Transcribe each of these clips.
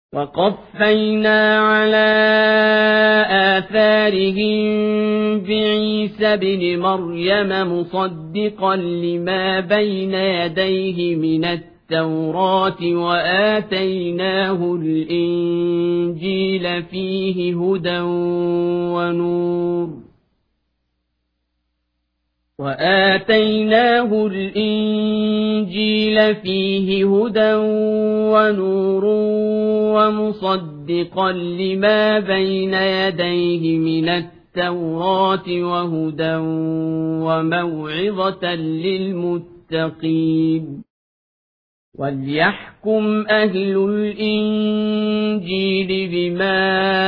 وقفينا على آثارهم بعيسى بن مريم مصدقا لما بين يديه من التوراة وآتيناه الإنجيل فيه هدى ونور ومصدقا لما بين يديه من التوراة وهدى وموعظة للمتقين وليحكم أهل الإنجيل بما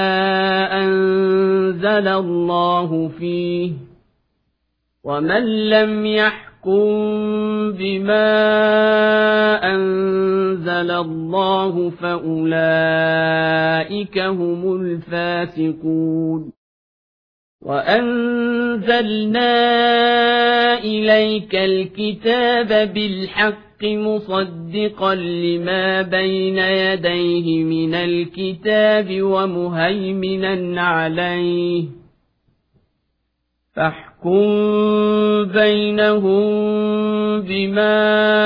أنزل الله فيه ومن لم يحكم بما أنزل الله فأولئك هم الفاسقون وأنزلنا إليك الكتاب بالحق مصدقا لما بين يديه من الكتاب ومهيمنا عليه فاحكم بينهم بما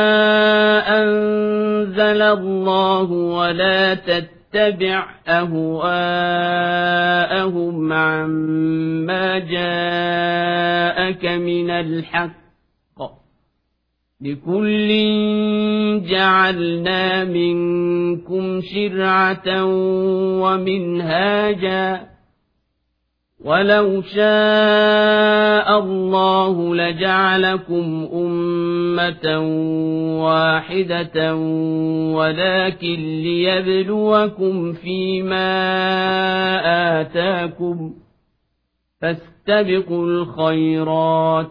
أنزل الله ولا تتبع أهواءهم عما جاءك من الحق لكل جعلنا منكم شرعة ومنهاجا ولو شاء الله لجعلكم أمة واحدة ولكن ليبلوكم فيما آتاكم فاستبقوا الخيرات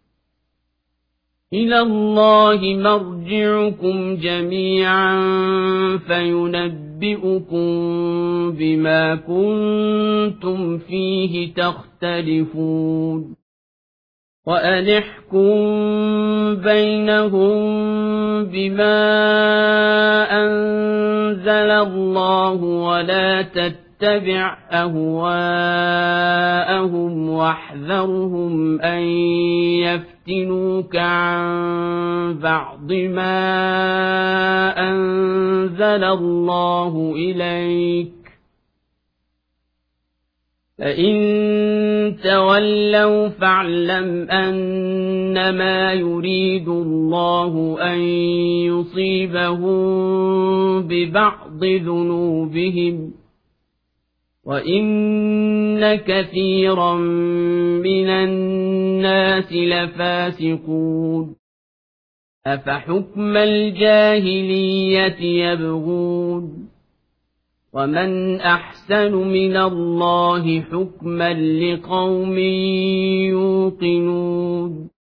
إلى الله مرجعكم جميعا فينبئكم بما كنتم فيه تختلفون وأن احكم بينهم بما أنزل الله ولا تتبع أهواءهم واحذرهم أن يفتنوك عن بعض ما أنزل الله إليك فإن تولوا فاعلم أنما يريد الله أن يصيبهم ببعض ذنوبهم وإن كثيرا من الناس لفاسقون أفحكم الجاهلية يبغون ومن أحسن من الله حكما لقوم يوقنون